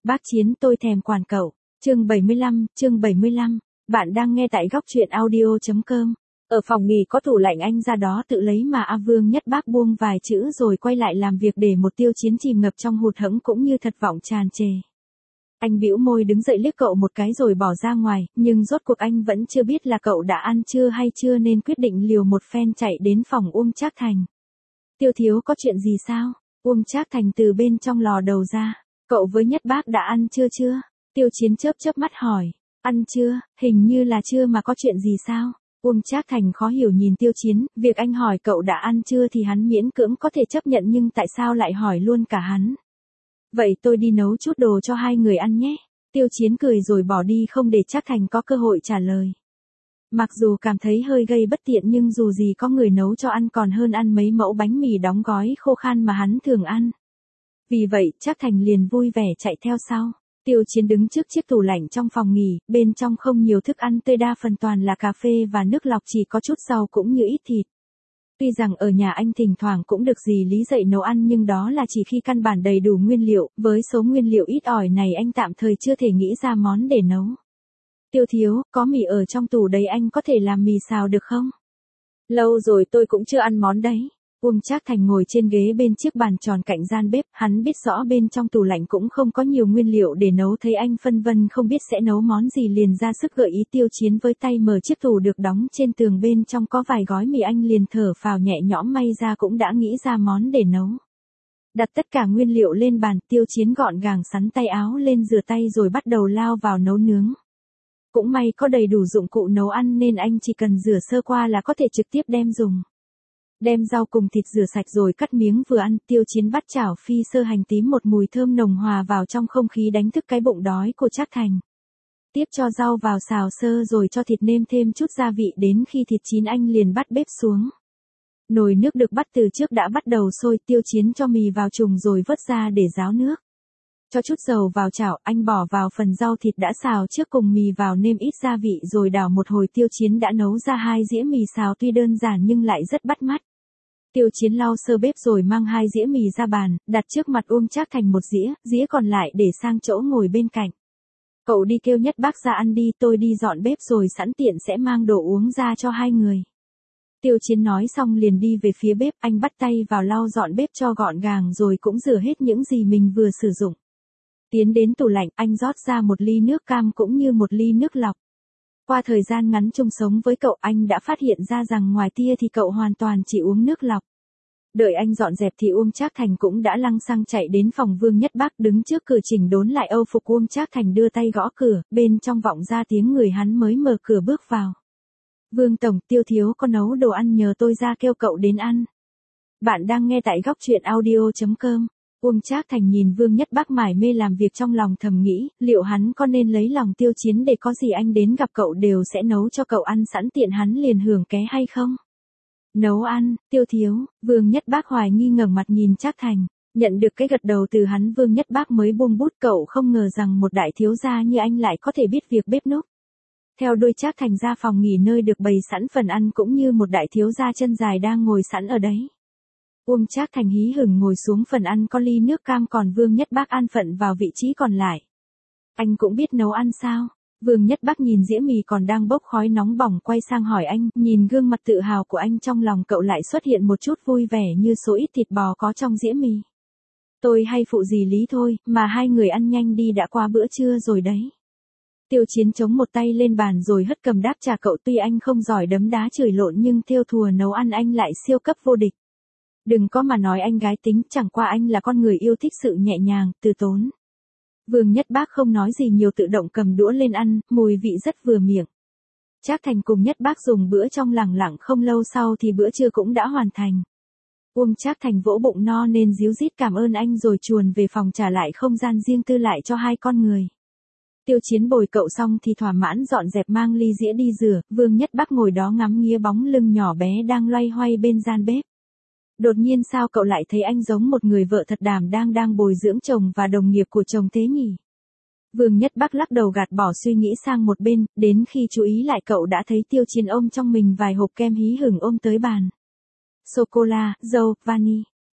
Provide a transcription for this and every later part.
Bác Chiến tôi thèm quản cậu. Chương 75. Bạn đang nghe tại góc truyện audio.com. Ở phòng nghỉ có tủ lạnh anh ra đó tự lấy mà A Vương Nhất Bác buông vài chữ rồi quay lại làm việc để một Tiêu Chiến chìm ngập trong hụt hẫng cũng như thất vọng tràn trề. Anh bĩu môi đứng dậy liếc cậu một cái rồi bỏ ra ngoài, nhưng rốt cuộc anh vẫn chưa biết là cậu đã ăn trưa hay chưa nên quyết định liều một phen chạy đến phòng Uông Trác Thành. Tiêu thiếu có chuyện gì sao? Uông Trác Thành từ bên trong lò đầu ra. Cậu với Nhất Bác đã ăn trưa chưa? Tiêu Chiến chớp mắt hỏi. Ăn chưa? Hình như là chưa mà có chuyện gì sao? Uông Trác Thành khó hiểu nhìn Tiêu Chiến, việc anh hỏi cậu đã ăn chưa thì hắn miễn cưỡng có thể chấp nhận nhưng tại sao lại hỏi luôn cả hắn? Vậy tôi đi nấu chút đồ cho hai người ăn nhé. Tiêu Chiến cười rồi bỏ đi không để Trác Thành có cơ hội trả lời. Mặc dù cảm thấy hơi gây bất tiện nhưng dù gì có người nấu cho ăn còn hơn ăn mấy mẫu bánh mì đóng gói khô khan mà hắn thường ăn. Vì vậy, Trác Thành liền vui vẻ chạy theo sau. Tiêu Chiến đứng trước chiếc tủ lạnh trong phòng nghỉ, bên trong không nhiều thức ăn tươi đa phần toàn là cà phê và nước lọc chỉ có chút rau cũng như ít thịt. Tuy rằng ở nhà anh thỉnh thoảng cũng được dì Lý dạy nấu ăn nhưng đó là chỉ khi căn bản đầy đủ nguyên liệu, với số nguyên liệu ít ỏi này anh tạm thời chưa thể nghĩ ra món để nấu. Tiêu thiếu, có mì ở trong tủ đấy anh có thể làm mì xào được không? Lâu rồi tôi cũng chưa ăn món đấy. Uông Trác Thành ngồi trên ghế bên chiếc bàn tròn cạnh gian bếp, hắn biết rõ bên trong tủ lạnh cũng không có nhiều nguyên liệu để nấu thấy anh phân vân không biết sẽ nấu món gì liền ra sức gợi ý. Tiêu Chiến với tay mở chiếc tủ được đóng trên tường bên trong có vài gói mì anh liền thở phào nhẹ nhõm may ra cũng đã nghĩ ra món để nấu. Đặt tất cả nguyên liệu lên bàn, Tiêu Chiến gọn gàng xắn tay áo lên rửa tay rồi bắt đầu lao vào nấu nướng. Cũng may có đầy đủ dụng cụ nấu ăn nên anh chỉ cần rửa sơ qua là có thể trực tiếp đem dùng. Đem rau cùng thịt rửa sạch rồi cắt miếng vừa ăn, Tiêu Chiến bắt chảo phi sơ hành tím một mùi thơm nồng hòa vào trong không khí đánh thức cái bụng đói của Trác Thành. Tiếp cho rau vào xào sơ rồi cho thịt nêm thêm chút gia vị đến khi thịt chín anh liền bắt bếp xuống. Nồi nước được bắt từ trước đã bắt đầu sôi, Tiêu Chiến cho mì vào trùng rồi vớt ra để ráo nước. Cho chút dầu vào chảo, anh bỏ vào phần rau thịt đã xào trước cùng mì vào nêm ít gia vị rồi đảo một hồi. Tiêu Chiến đã nấu ra 2 dĩa mì xào tuy đơn giản nhưng lại rất bắt mắt. Tiêu Chiến lau sơ bếp rồi mang 2 dĩa mì ra bàn, đặt trước mặt Uông Trác Thành một dĩa còn lại để sang chỗ ngồi bên cạnh. Cậu đi kêu Nhất Bác ra ăn đi, tôi đi dọn bếp rồi sẵn tiện sẽ mang đồ uống ra cho hai người. Tiêu Chiến nói xong liền đi về phía bếp, anh bắt tay vào lau dọn bếp cho gọn gàng rồi cũng rửa hết những gì mình vừa sử dụng. Tiến đến tủ lạnh, anh rót ra 1 ly nước cam cũng như 1 ly nước lọc. Qua thời gian ngắn chung sống với cậu anh đã phát hiện ra rằng ngoài tia thì cậu hoàn toàn chỉ uống nước lọc. Đợi anh dọn dẹp thì Uông Trác Thành cũng đã lăng xăng chạy đến phòng Vương Nhất Bác đứng trước cửa chỉnh đốn lại âu phục. Uông Trác Thành đưa tay gõ cửa, bên trong vọng ra tiếng người hắn mới mở cửa bước vào. Vương Tổng, Tiêu thiếu có nấu đồ ăn nhờ tôi ra kêu cậu đến ăn. Bạn đang nghe tại góc truyện audio.com. Uông Trác Thành nhìn Vương Nhất Bác mải mê làm việc trong lòng thầm nghĩ, liệu hắn có nên lấy lòng Tiêu Chiến để có gì anh đến gặp cậu đều sẽ nấu cho cậu ăn sẵn tiện hắn liền hưởng ké hay không? Nấu ăn, Tiêu thiếu, Vương Nhất Bác hoài nghi ngẩng mặt nhìn Trác Thành, nhận được cái gật đầu từ hắn Vương Nhất Bác mới buông bút. Cậu không ngờ rằng một đại thiếu gia như anh lại có thể biết việc bếp núc. Theo đuôi Trác Thành ra phòng nghỉ nơi được bày sẵn phần ăn cũng như một đại thiếu gia chân dài đang ngồi sẵn ở đấy. Uông Trác Thành hí hửng ngồi xuống phần ăn có ly nước cam còn Vương Nhất Bác an phận vào vị trí còn lại. Anh cũng biết nấu ăn sao? Vương Nhất Bác nhìn dĩa mì còn đang bốc khói nóng bỏng quay sang hỏi anh, nhìn gương mặt tự hào của anh trong lòng cậu lại xuất hiện một chút vui vẻ như số ít thịt bò có trong dĩa mì. Tôi hay phụ dì Lý thôi, mà hai người ăn nhanh đi đã qua bữa trưa rồi đấy. Tiêu Chiến chống một tay lên bàn rồi hất cầm đáp trả cậu. Tuy anh không giỏi đấm đá chửi lộn nhưng thêu thùa nấu ăn anh lại siêu cấp vô địch. Đừng có mà nói anh gái tính, chẳng qua anh là con người yêu thích sự nhẹ nhàng, từ tốn. Vương Nhất Bác không nói gì nhiều tự động cầm đũa lên ăn, mùi vị rất vừa miệng. Trác Thành cùng Nhất Bác dùng bữa trong lẳng lặng không lâu sau thì bữa trưa cũng đã hoàn thành. Uông Trác Thành vỗ bụng no nên ríu rít cảm ơn anh rồi chuồn về phòng trả lại không gian riêng tư lại cho hai con người. Tiêu Chiến bồi cậu xong thì thỏa mãn dọn dẹp mang ly dĩa đi rửa, Vương Nhất Bác ngồi đó ngắm nghía bóng lưng nhỏ bé đang loay hoay bên gian bếp. Đột nhiên sao cậu lại thấy anh giống một người vợ thật đảm đang bồi dưỡng chồng và đồng nghiệp của chồng thế nhỉ? Vương Nhất Bác lắc đầu gạt bỏ suy nghĩ sang một bên, đến khi chú ý lại cậu đã thấy Tiêu Chiến ôm trong mình vài hộp kem hí hửng ôm tới bàn. Sô-cô-la, dâu, vani.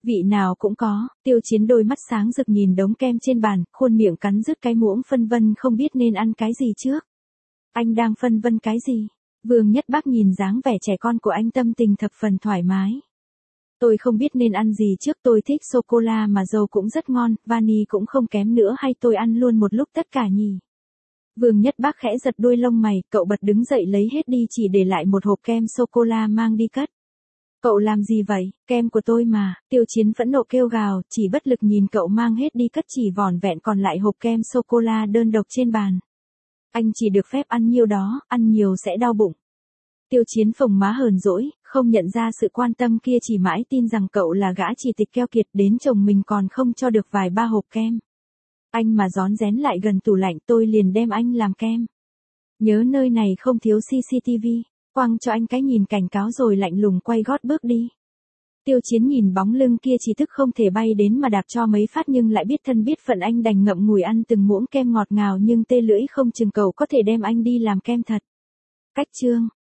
Vị nào cũng có, Tiêu Chiến đôi mắt sáng rực nhìn đống kem trên bàn, khuôn miệng cắn rứt cái muỗng phân vân không biết nên ăn cái gì trước. Anh đang phân vân cái gì? Vương Nhất Bác nhìn dáng vẻ trẻ con của anh tâm tình thập phần thoải mái. Tôi không biết nên ăn gì trước, tôi thích sô-cô-la mà dầu cũng rất ngon, vani cũng không kém nữa, hay tôi ăn luôn một lúc tất cả nhỉ? Vương Nhất Bác khẽ giật đuôi lông mày, cậu bật đứng dậy lấy hết đi chỉ để lại một hộp kem sô-cô-la mang đi cất. Cậu làm gì vậy, kem của tôi mà, Tiêu Chiến phẫn nộ kêu gào, chỉ bất lực nhìn cậu mang hết đi cất chỉ vỏn vẹn còn lại hộp kem sô-cô-la đơn độc trên bàn. Anh chỉ được phép ăn nhiêu đó, ăn nhiều sẽ đau bụng. Tiêu Chiến phồng má hờn dỗi, không nhận ra sự quan tâm kia, chỉ mãi tin rằng cậu là gã chỉ tịch keo kiệt, đến chồng mình còn không cho được vài ba hộp kem. Anh mà rón rén lại gần tủ lạnh tôi liền đem anh làm kem. Nhớ nơi này không thiếu CCTV, quăng cho anh cái nhìn cảnh cáo rồi lạnh lùng quay gót bước đi. Tiêu Chiến nhìn bóng lưng kia chỉ tức không thể bay đến mà đạp cho mấy phát nhưng lại biết thân biết phận, anh đành ngậm ngùi ăn từng muỗng kem ngọt ngào nhưng tê lưỡi không chừng cậu có thể đem anh đi làm kem thật. Cách chương